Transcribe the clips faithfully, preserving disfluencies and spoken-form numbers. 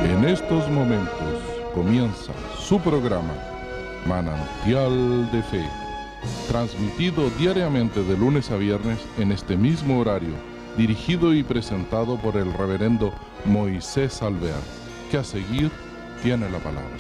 En estos momentos comienza su programa Manantial de Fe, transmitido diariamente de lunes a viernes en este mismo horario, dirigido y presentado por el reverendo Moisés Alvear, que a seguir tiene la palabra.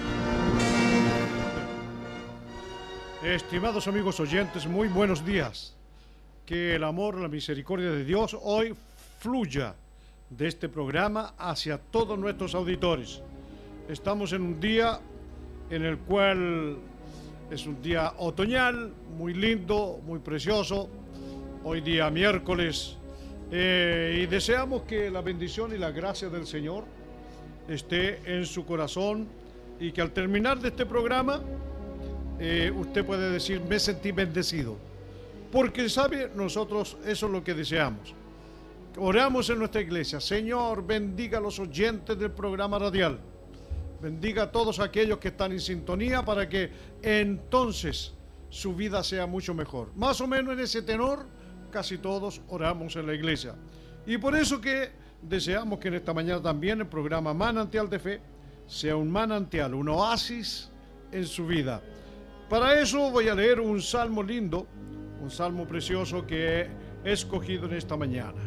Estimados amigos oyentes, muy buenos días. Que el amor, la misericordia de Dios hoy fluya de este programa hacia todos nuestros auditores. Estamos en un día en el cual es un día otoñal, muy lindo, muy precioso. Hoy día miércoles eh, y deseamos que la bendición y la gracia del Señor esté en su corazón y que al terminar de este programa eh, usted puede decir: me sentí bendecido. Porque, ¿sabe? Nosotros eso es lo que deseamos. Oramos en nuestra iglesia: Señor, bendiga a los oyentes del programa radial. Bendiga a todos aquellos que están en sintonía para que entonces su vida sea mucho mejor. Más o menos en ese tenor, casi todos oramos en la iglesia. Y por eso que deseamos que en esta mañana también el programa Manantial de Fe sea un manantial, un oasis en su vida. Para eso voy a leer un salmo lindo, un salmo precioso que he escogido en esta mañana.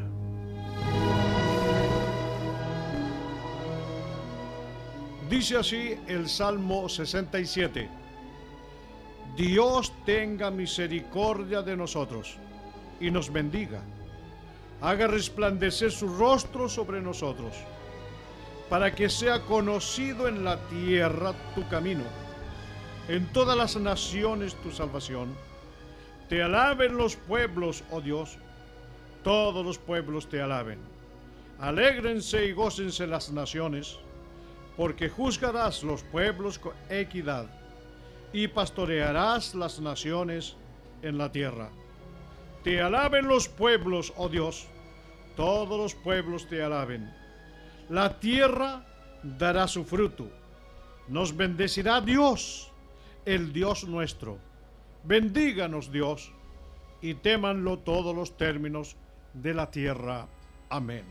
Dice así el Salmo sesenta y siete: Dios tenga misericordia de nosotros y nos bendiga, haga resplandecer su rostro sobre nosotros, para que sea conocido en la tierra tu camino, en todas las naciones tu salvación. Te alaben los pueblos, oh Dios, todos los pueblos te alaben. Alégrense y gócense las naciones, porque juzgarás los pueblos con equidad y pastorearás las naciones en la tierra. Te alaben los pueblos, oh Dios, todos los pueblos te alaben. La tierra dará su fruto. Nos bendecirá Dios, el Dios nuestro. Bendíganos Dios, y témanlo todos los términos de la tierra. Amén.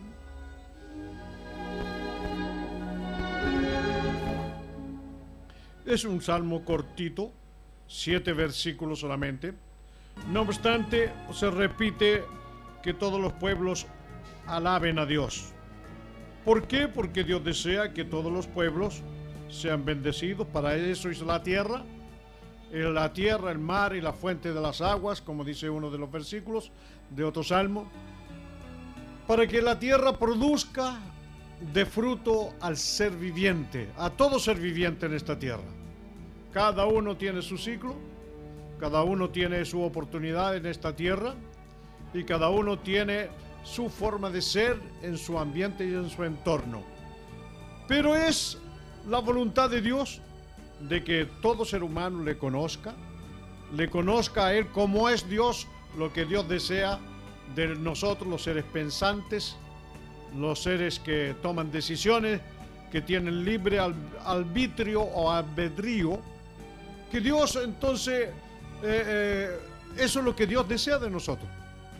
Es un salmo cortito, siete versículos solamente. No obstante, se repite que todos los pueblos alaben a Dios. ¿Por qué? Porque Dios desea que todos los pueblos sean bendecidos. Para eso es la tierra. La tierra, el mar y la fuente de las aguas, como dice uno de los versículos de otro salmo, para que la tierra produzca de fruto al ser viviente, a todo ser viviente en esta tierra. Cada uno tiene su ciclo, cada uno tiene su oportunidad en esta tierra y cada uno tiene su forma de ser en su ambiente y en su entorno. Pero es la voluntad de Dios de que todo ser humano le conozca, le conozca a Él como es Dios, lo que Dios desea de nosotros, los seres pensantes, los seres que toman decisiones, que tienen libre arbitrio o albedrío, que Dios entonces, eh, eh, eso es lo que Dios desea de nosotros.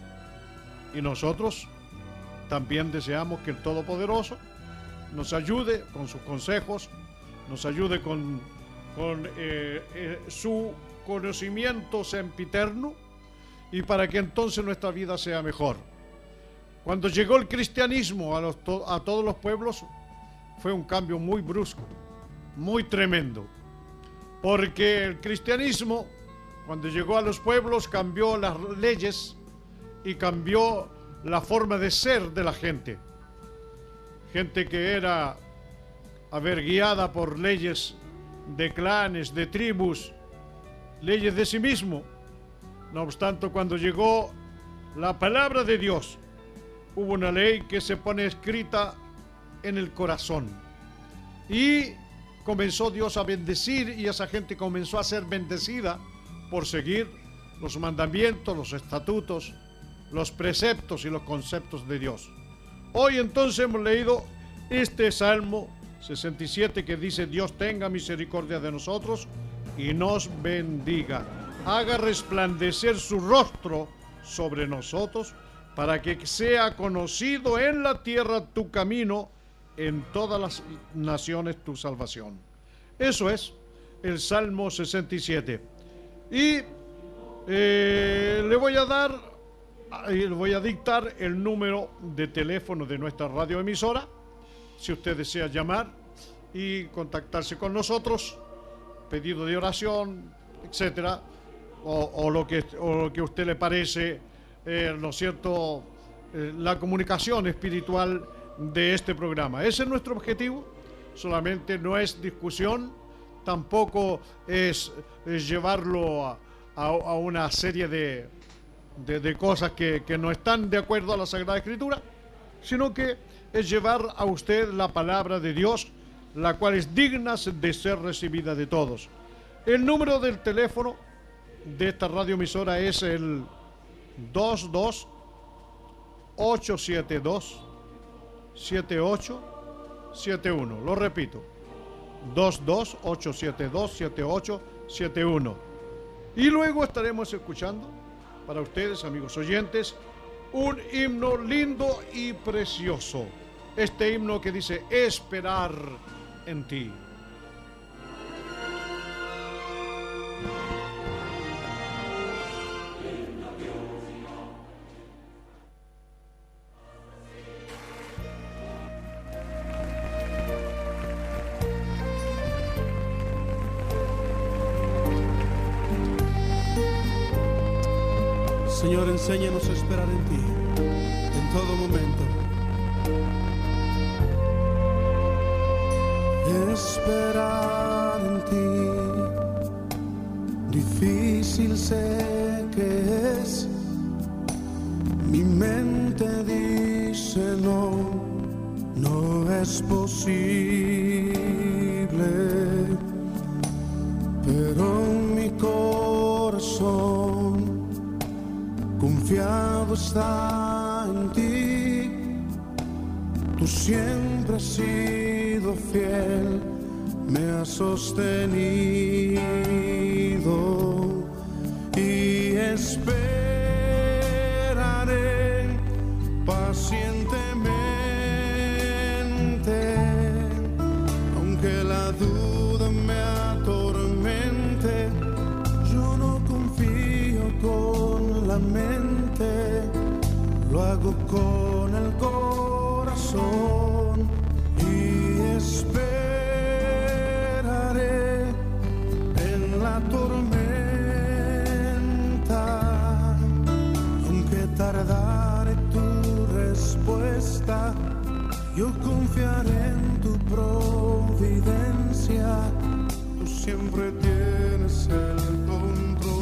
Y nosotros también deseamos que el Todopoderoso nos ayude con sus consejos, nos ayude con con eh, eh, su conocimiento sempiterno, y para que entonces nuestra vida sea mejor. Cuando llegó el cristianismo a, los, to, a todos los pueblos, fue un cambio muy brusco, muy tremendo, porque el cristianismo, cuando llegó a los pueblos, cambió las leyes y cambió la forma de ser de la gente. Gente que era, a ver, guiada por leyes de clanes, de tribus, leyes de sí mismo. No obstante, cuando llegó la palabra de Dios, hubo una ley que se pone escrita en el corazón, y comenzó Dios a bendecir, y esa gente comenzó a ser bendecida por seguir los mandamientos, los estatutos, los preceptos y los conceptos de Dios. Hoy entonces hemos leído este Salmo sesenta y siete que dice: Dios tenga misericordia de nosotros y nos bendiga, haga resplandecer su rostro sobre nosotros, para que sea conocido en la tierra tu camino, en todas las naciones tu salvación. Eso es el Salmo sesenta y siete. Y eh, le voy a dar, le voy a dictar el número de teléfono de nuestra radioemisora, si usted desea llamar y contactarse con nosotros, pedido de oración, etcétera, o, o, lo que, o lo que a usted le parece, eh, ¿no es cierto?, eh, la comunicación espiritual de este programa. Ese es nuestro objetivo. Solamente no es discusión, tampoco es, es llevarlo a, a, a una serie de, de, de cosas que, que no están de acuerdo a la Sagrada Escritura, sino que es llevar a usted la palabra de Dios, la cual es digna de ser recibida de todos. El número del teléfono de esta radioemisora es el dos dos ocho siete dos siete ocho siete uno. Lo repito, dos dos ocho siete dos siete ocho siete uno. Y luego estaremos escuchando para ustedes, amigos oyentes, un himno lindo y precioso. Este himno que dice: esperar en ti. Señor, enséñanos a esperar en ti, en todo momento. Esperar en ti, difícil sé que es. Mi mente dice no, no es posible, pero mi corazón confiado está en ti. Tú siempre has sido fiel, me has sostenido y esperaré pacientemente, aunque la duda me atormente. Yo no confío con la mente, lo hago con el corazón y esperaré en la tormenta, aunque tardare tu respuesta. Yo confiaré en tu providencia, tú siempre tienes el control.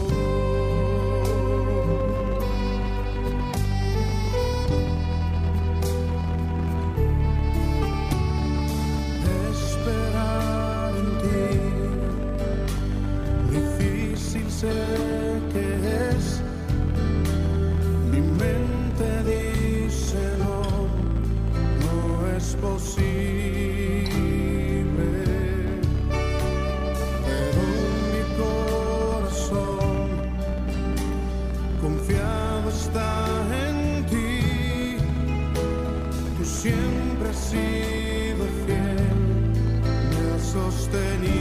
Sé que es, mi mente dice no, no es posible, pero mi corazón confiado está en ti. Tú siempre has sido fiel, me has sostenido.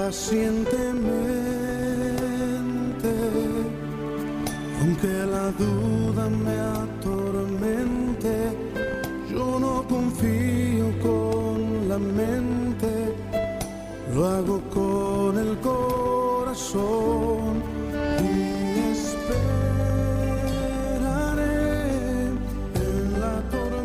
pacientemente, aunque la duda me atormente, yo no confío con la mente, lo hago con el corazón y esperaré en la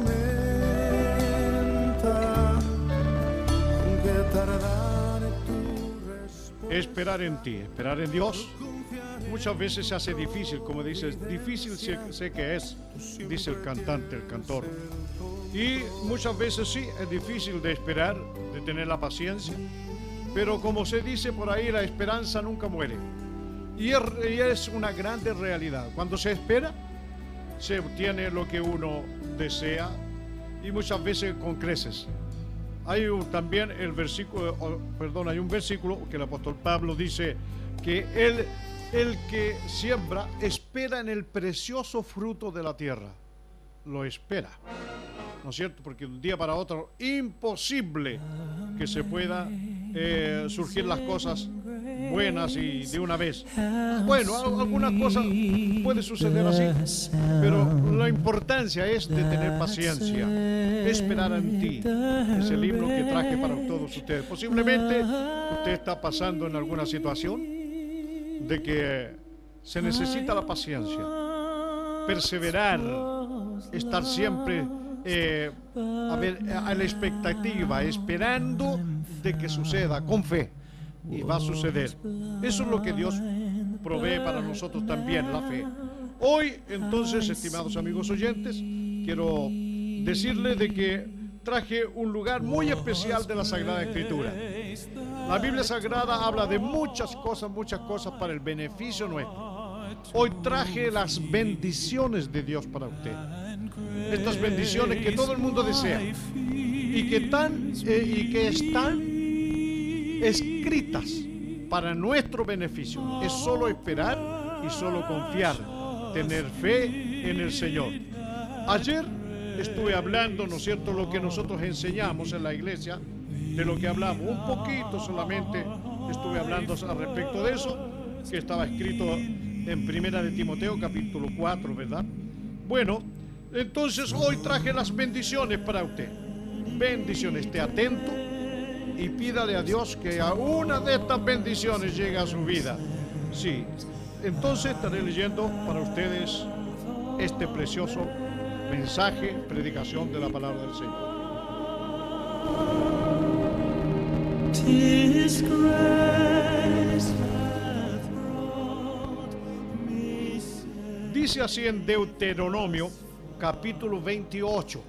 tormenta, aunque tardaré tu respuesta. Esperar en ti, esperar en Dios. Muchas veces se hace difícil, como dices, difícil sé, sé que es, dice el cantante, el cantor. Y muchas veces sí, es difícil de esperar, de tener la paciencia. Pero como se dice por ahí, la esperanza nunca muere. Y es, y es una grande realidad. Cuando se espera, se obtiene lo que uno desea y muchas veces con creces. Hay un, también el versículo, oh, perdón, hay un versículo que el apóstol Pablo dice que él, el que siembra espera en el precioso fruto de la tierra. Lo espera, ¿no es cierto? Porque de un día para otro, imposible que se pueda eh, surgir las cosas buenas y de una vez. Bueno, algunas cosas puede suceder así, pero la importancia es de tener paciencia, esperar en ti. Es el himno que traje para todos ustedes. Posiblemente usted está pasando en alguna situación de que se necesita la paciencia, perseverar, estar siempre eh, a, ver, a la expectativa, esperando de que suceda con fe, y va a suceder. Eso es lo que Dios provee para nosotros también, la fe. Hoy, entonces, estimados amigos oyentes, quiero decirles de que traje un lugar muy especial de la Sagrada Escritura. La Biblia Sagrada habla de muchas cosas, muchas cosas para el beneficio nuestro. Hoy traje las bendiciones de Dios para usted. Estas bendiciones que todo el mundo desea y que, tan, eh, y que están escritas para nuestro beneficio. Es solo esperar y solo confiar, tener fe en el Señor. Ayer estuve hablando, ¿no es cierto?, lo que nosotros enseñamos en la iglesia, de lo que hablamos, un poquito solamente estuve hablando al respecto de eso, que estaba escrito en Primera de Timoteo, capítulo cuatro, ¿verdad? Bueno, entonces hoy traje las bendiciones para usted. Bendiciones, esté atento y pídale a Dios que a una de estas bendiciones llegue a su vida. Sí, entonces estaré leyendo para ustedes este precioso mensaje, predicación de la palabra del Señor. Dice así en Deuteronomio, capítulo veintiocho.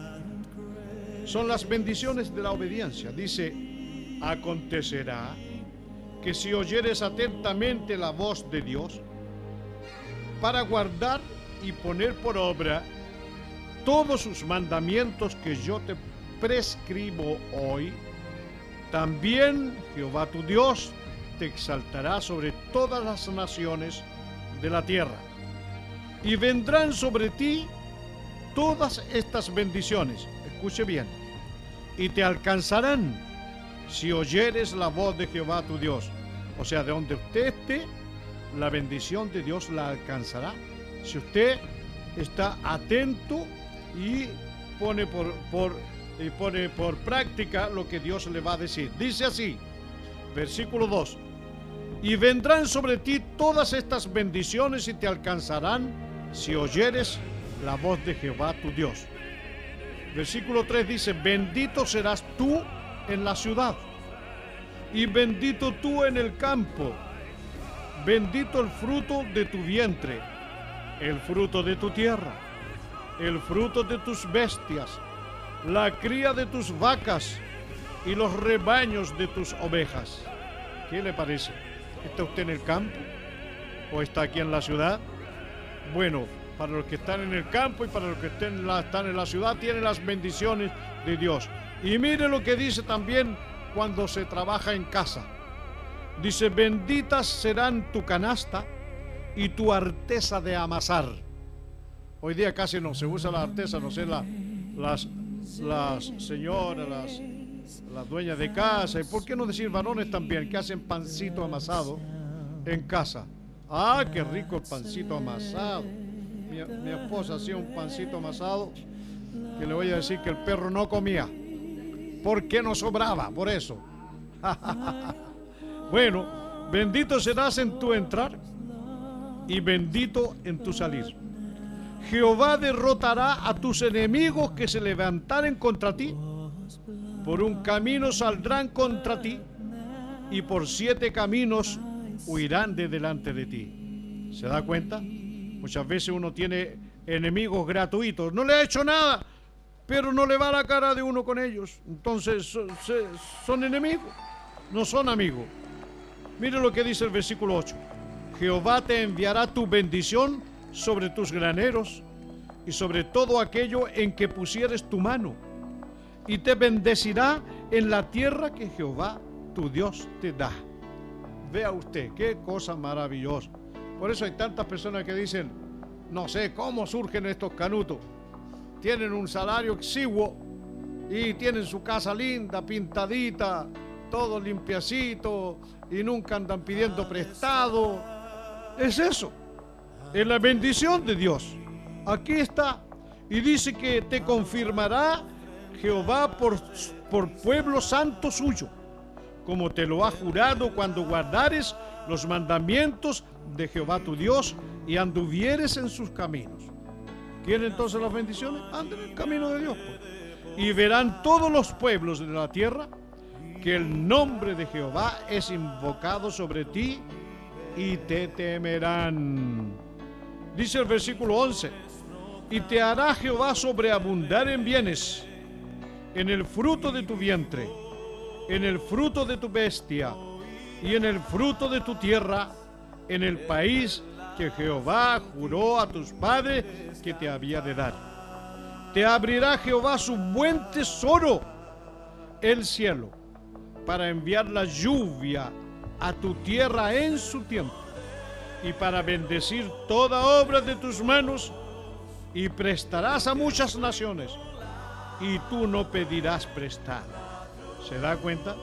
Son las bendiciones de la obediencia. Dice: acontecerá que si oyeres atentamente la voz de Dios, para guardar y poner por obra todos sus mandamientos que yo te prescribo hoy, también Jehová tu Dios te exaltará sobre todas las naciones de la tierra, y vendrán sobre ti todas estas bendiciones. Escuche bien. Y te alcanzarán si oyeres la voz de Jehová tu Dios. O sea, de donde usted esté, la bendición de Dios la alcanzará si usted está atento y pone por, por, y pone por práctica lo que Dios le va a decir. Dice así, versículo dos: y vendrán sobre ti todas estas bendiciones y te alcanzarán si oyeres la voz de Jehová tu Dios. Versículo tres dice: bendito serás tú en la ciudad, y bendito tú en el campo. Bendito el fruto de tu vientre, el fruto de tu tierra, el fruto de tus bestias, la cría de tus vacas y los rebaños de tus ovejas. ¿Qué le parece? ¿Está usted en el campo o está aquí en la ciudad? Bueno, para los que están en el campo y para los que estén en la, están en la ciudad, tienen las bendiciones de Dios. Y mire lo que dice también cuando se trabaja en casa. Dice: benditas serán tu canasta y tu arteza de amasar. Hoy día casi no se usa la arteza, no sé, la, las, las señoras, las, las dueñas de casa, y por qué no decir varones también, que hacen pancito amasado en casa. Ah, qué rico el pancito amasado. Mi, mi esposa hacía un pancito amasado que le voy a decir que el perro no comía, porque no sobraba, por eso. Bueno, bendito serás en tu entrar y bendito en tu salir. Jehová derrotará a tus enemigos que se levantaren contra ti. Por un camino saldrán contra ti y por siete caminos huirán de delante de ti. ¿Se da cuenta? Muchas veces uno tiene enemigos gratuitos. No le ha hecho nada, pero no le va la cara de uno con ellos. Entonces son, son enemigos, no son amigos. Mire lo que dice el versículo ocho. Jehová te enviará tu bendición sobre tus graneros y sobre todo aquello en que pusieres tu mano, y te bendecirá en la tierra que Jehová tu Dios te da. Vea usted, qué cosa maravillosa. Por eso hay tantas personas que dicen, no sé cómo surgen estos canutos. Tienen un salario exiguo y tienen su casa linda, pintadita, todo limpiacito y nunca andan pidiendo prestado. Es eso, es la bendición de Dios. Aquí está. Y dice que te confirmará Jehová por, por pueblo santo suyo, como te lo ha jurado cuando guardares los mandamientos de Jehová tu Dios y anduvieres en sus caminos. ¿Quieren entonces las bendiciones? Anden en el camino de Dios, pues. Y verán todos los pueblos de la tierra que el nombre de Jehová es invocado sobre ti y te temerán. Dice el versículo once, y te hará Jehová sobreabundar en bienes, en el fruto de tu vientre, en el fruto de tu bestia y en el fruto de tu tierra, en el país que Jehová juró a tus padres que te había de dar. Te abrirá Jehová su buen tesoro, el cielo, para enviar la lluvia a tu tierra en su tiempo, y para bendecir toda obra de tus manos, y prestarás a muchas naciones, y tú no pedirás prestado. ¿Se da cuenta?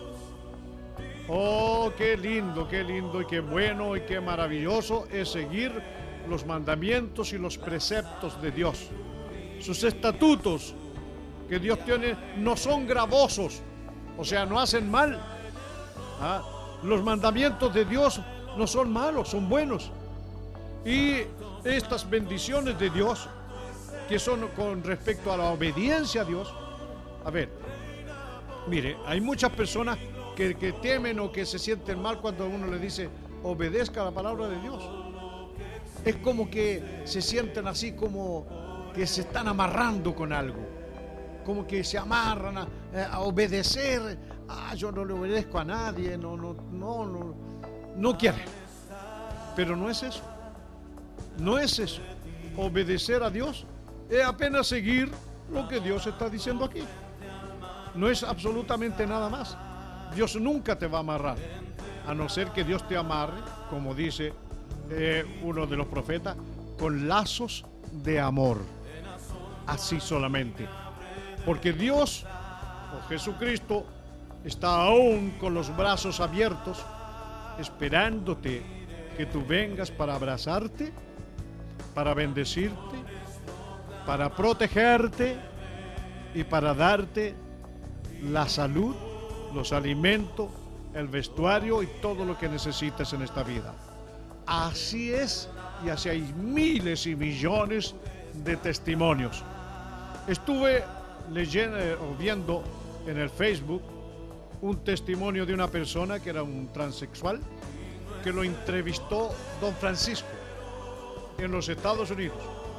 Oh, qué lindo, qué lindo y qué bueno y qué maravilloso es seguir los mandamientos y los preceptos de Dios. Sus estatutos que Dios tiene no son gravosos, o sea, no hacen mal. ¿Ah? Los mandamientos de Dios no son malos, son buenos. Y estas bendiciones de Dios, que son con respecto a la obediencia a Dios. A ver, mire, hay muchas personas que, que temen o que se sienten mal cuando uno le dice obedezca la palabra de Dios. Es como que se sienten así como que se están amarrando con algo, como que se amarran a, a obedecer. Ah, yo no le obedezco a nadie, no, no, no, no, no quiere. Pero no es eso, no es eso. Obedecer a Dios es apenas seguir lo que Dios está diciendo aquí. No es absolutamente nada más. Dios nunca te va a amarrar, a no ser que Dios te amarre, como dice eh, uno de los profetas, con lazos de amor. Así solamente. Porque Dios, o Jesucristo, está aún con los brazos abiertos, esperándote que tú vengas para abrazarte, para bendecirte, para protegerte y para darte la salud, los alimentos, el vestuario y todo lo que necesites en esta vida. Así es, y así hay miles y millones de testimonios. Estuve leyendo o viendo en el Facebook un testimonio de una persona que era un transexual, que lo entrevistó don Francisco en los Estados Unidos,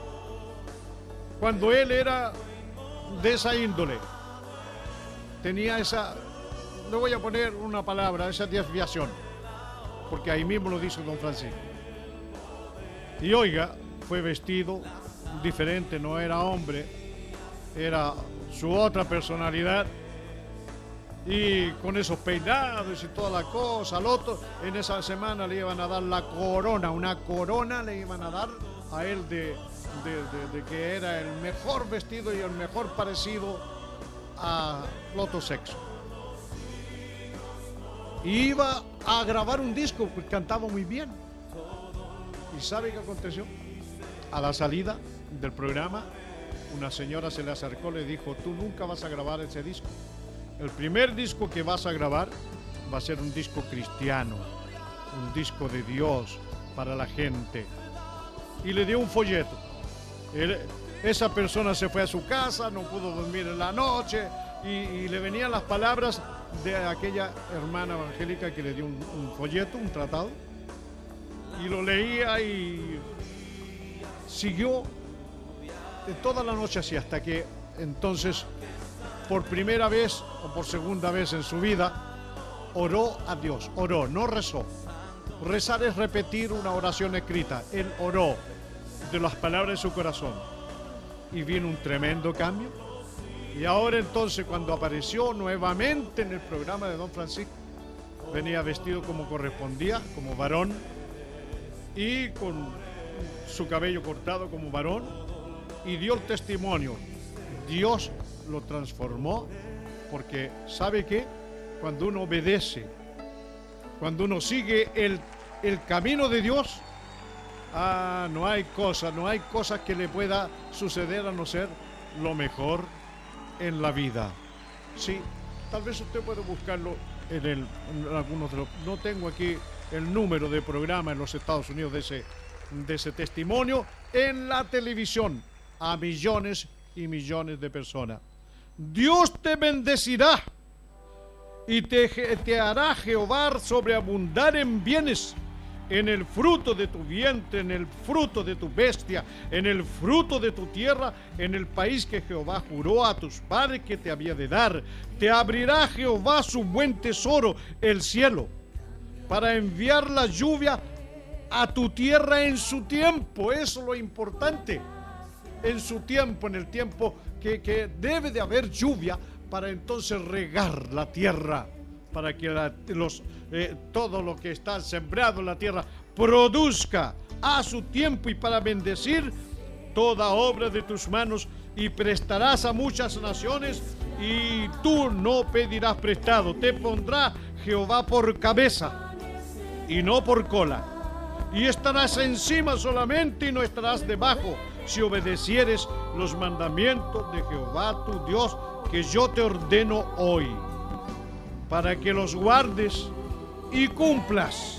cuando él era de esa índole, tenía esa, le voy a poner una palabra, esa desviación, porque ahí mismo lo dice don Francisco. Y oiga, fue vestido diferente, no era hombre, era su otra personalidad, y con esos peinados y toda la cosa. Al otro, en esa semana le iban a dar la corona, una corona le iban a dar a él de, de, de, de que era el mejor vestido y el mejor parecido al otro sexo. Iba a grabar un disco porque cantaba muy bien. ¿Y sabe qué aconteció? A la salida del programa, una señora se le acercó y le dijo: tú nunca vas a grabar ese disco. El primer disco que vas a grabar va a ser un disco cristiano, un disco de Dios para la gente. Y le dio un folleto. Él, esa persona se fue a su casa, no pudo dormir en la noche y, y le venían las palabras de aquella hermana evangélica que le dio un, un folleto, un tratado, y lo leía y siguió de toda la noche así, hasta que entonces, por primera vez o por segunda vez en su vida, oró a Dios. Oró, no rezó. Rezar es repetir una oración escrita. Él oró de las palabras de su corazón y vino un tremendo cambio. Y ahora entonces, cuando apareció nuevamente en el programa de don Francisco, venía vestido como correspondía, como varón, y con su cabello cortado como varón, y dio el testimonio. Dios lo transformó, porque ¿sabe qué? Cuando uno obedece, cuando uno sigue el, el camino de Dios, ah, no hay cosa, no hay cosa que le pueda suceder a no ser lo mejor en la vida. Sí, tal vez usted puede buscarlo en, el, en algunos de los... No tengo aquí el número de programa en los Estados Unidos de ese, de ese testimonio en la televisión a millones y millones de personas. Dios te bendecirá y te, te hará Jehová sobreabundar en bienes, en el fruto de tu vientre, en el fruto de tu bestia, en el fruto de tu tierra, en el país que Jehová juró a tus padres que te había de dar. Te abrirá Jehová su buen tesoro, el cielo, para enviar la lluvia a tu tierra en su tiempo. Eso es lo importante. En su tiempo, en el tiempo que, que debe de haber lluvia, para entonces regar la tierra, para que la, los, eh, todo lo que está sembrado en la tierra produzca a su tiempo, y para bendecir toda obra de tus manos, y prestarás a muchas naciones y tú no pedirás prestado. Te pondrá Jehová por cabeza y no por cola, y estarás encima solamente y no estarás debajo, si obedecieres los mandamientos de Jehová tu Dios, que yo te ordeno hoy, para que los guardes y cumplas.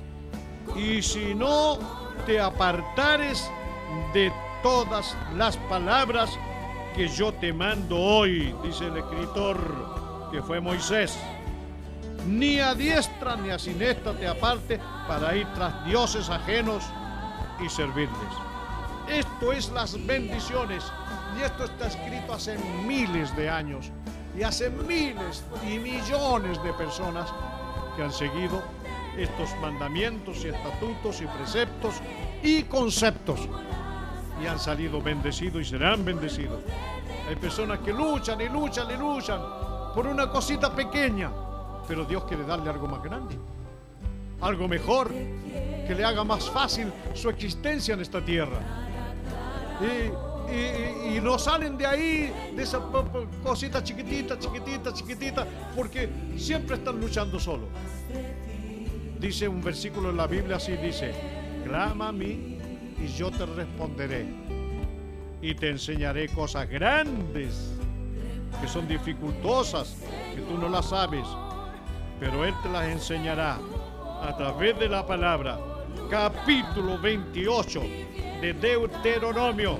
Y si no te apartares de todas las palabras que yo te mando hoy, dice el escritor que fue Moisés, ni a diestra ni a siniestra te aparte para ir tras dioses ajenos y servirles. Esto es las bendiciones, y esto está escrito hace miles de años, y hace miles y millones de personas que han seguido estos mandamientos y estatutos y preceptos y conceptos, y han salido bendecidos y serán bendecidos. Hay personas que luchan y luchan y luchan por una cosita pequeña, pero Dios quiere darle algo más grande, algo mejor, que le haga más fácil su existencia en esta tierra. Y, y, y no salen de ahí, de esa cosita chiquitita, chiquitita, chiquitita, porque siempre están luchando solos. Dice un versículo en la Biblia así, dice: clama a mí y yo te responderé y te enseñaré cosas grandes que son dificultosas, que tú no las sabes, pero Él te las enseñará a través de la palabra. Capítulo veintiocho de Deuteronomio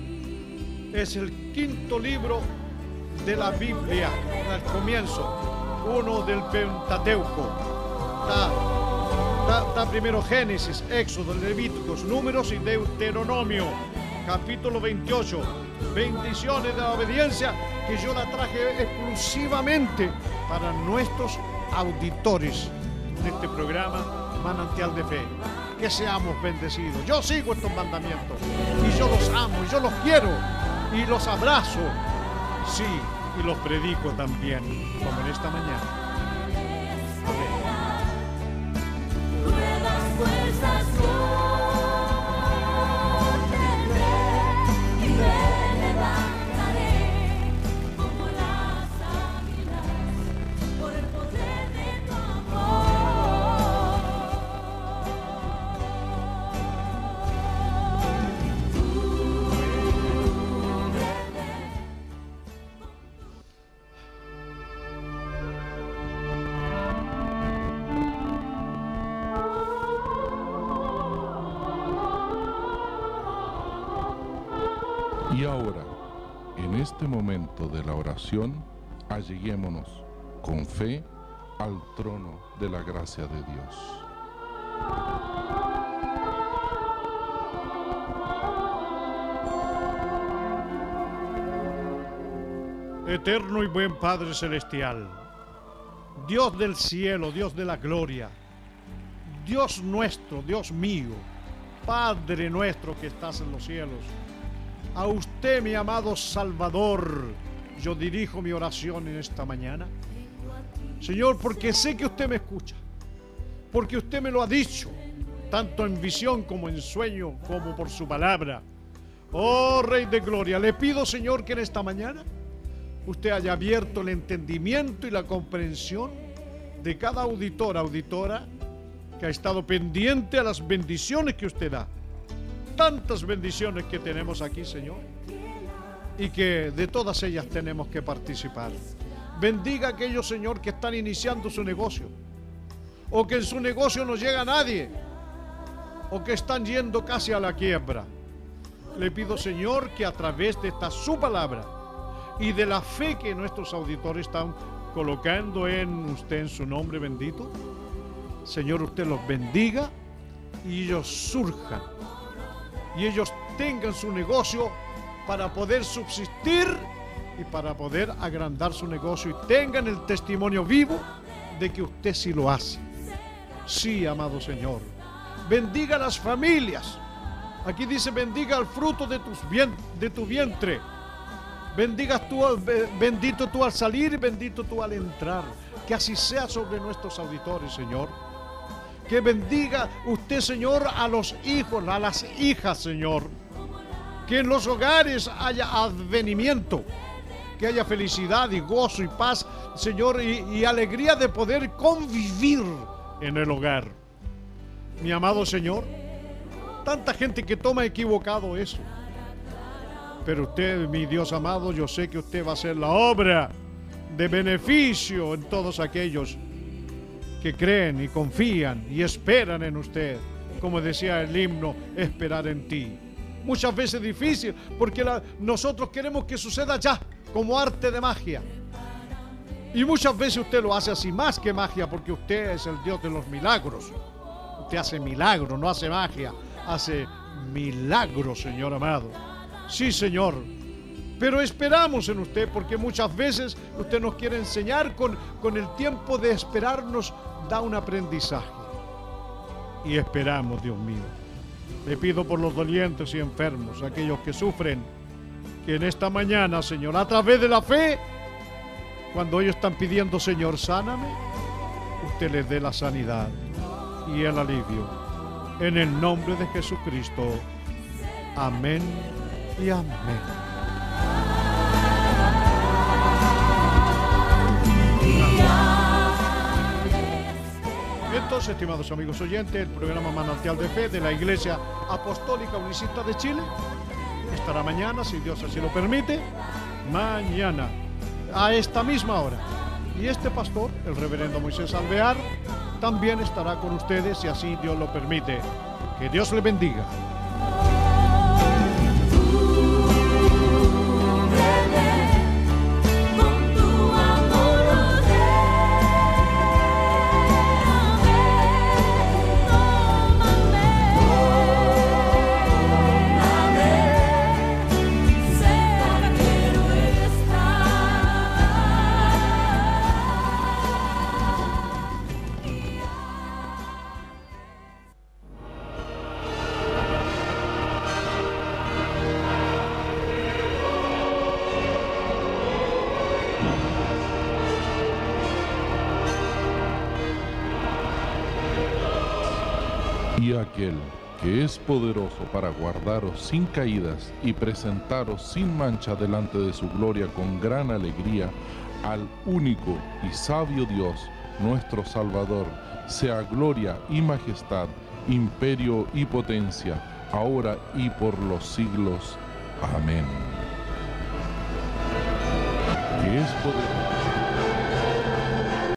es el quinto libro de la Biblia, al comienzo, uno del Pentateuco. Está, está, está primero Génesis, Éxodo, Levíticos, Números y Deuteronomio. Capítulo veintiocho, bendiciones de la obediencia, que yo la traje exclusivamente para nuestros auditores de este programa Manantial de Fe. Que seamos bendecidos. Yo sigo estos mandamientos y yo los amo y yo los quiero y los abrazo, sí, y los predico también, como en esta mañana. Amén. Por el poder de tu amor. Y ahora, en este momento de la oración, alleguémonos con fe al trono de la gracia de Dios. Eterno y buen Padre Celestial, Dios del cielo, Dios de la gloria, Dios nuestro, Dios mío, Padre nuestro que estás en los cielos, a usted, mi amado Salvador, yo dirijo mi oración en esta mañana. Señor, porque sé que usted me escucha, porque usted me lo ha dicho, tanto en visión como en sueño, como por su palabra. Oh Rey de Gloria, le pido, Señor, que en esta mañana usted haya abierto el entendimiento y la comprensión de cada auditor, auditora, que ha estado pendiente a las bendiciones que usted da. Tantas bendiciones que tenemos aquí, Señor, y que de todas ellas tenemos que participar. Bendiga a aquellos, Señor, que están iniciando su negocio, o que en su negocio no llega nadie, o que están yendo casi a la quiebra. Le pido, Señor, que a través de esta su palabra y de la fe que nuestros auditores están colocando en usted, en su nombre bendito, Señor, usted los bendiga y ellos surjan y ellos tengan su negocio para poder subsistir y para poder agrandar su negocio y tengan el testimonio vivo de que usted sí lo hace. Sí, amado Señor, bendiga a las familias. Aquí dice: bendiga el fruto de, tus bien, de tu vientre. Bendigas tú, bendito tú al salir y bendito tú al entrar. Que así sea sobre nuestros auditores, Señor. Que bendiga usted, Señor, a los hijos, a las hijas, Señor. Que en los hogares haya advenimiento, que haya felicidad y gozo y paz, Señor, y, y alegría de poder convivir en el hogar. Mi amado Señor, tanta gente que toma equivocado eso. Pero usted, mi Dios amado, yo sé que usted va a hacer la obra de beneficio en todos aquellos que creen y confían y esperan en usted. Como decía el himno, esperar en ti. Muchas veces difícil, porque la, nosotros queremos que suceda ya, como arte de magia. Y muchas veces usted lo hace así, más que magia, porque usted es el Dios de los milagros. Usted hace milagros, no hace magia, hace milagros, Señor amado. Sí, Señor, pero esperamos en usted, porque muchas veces usted nos quiere enseñar con, con el tiempo de esperarnos, da un aprendizaje. Y esperamos, Dios mío. Le pido por los dolientes y enfermos, aquellos que sufren, que en esta mañana, Señor, a través de la fe, cuando ellos están pidiendo: Señor, sáname, usted les dé la sanidad y el alivio. En el nombre de Jesucristo. Amén y amén. Entonces, estimados amigos oyentes, el programa Manantial de Fe de la Iglesia Apostólica Unicista de Chile estará mañana, si Dios así lo permite, mañana, a esta misma hora. Y este pastor, el reverendo Moisés Alvear, también estará con ustedes, si así Dios lo permite. Que Dios le bendiga. Y aquel que es poderoso para guardaros sin caídas y presentaros sin mancha delante de su gloria con gran alegría, al único y sabio Dios, nuestro Salvador, sea gloria y majestad, imperio y potencia, ahora y por los siglos. Amén. Que es poderoso.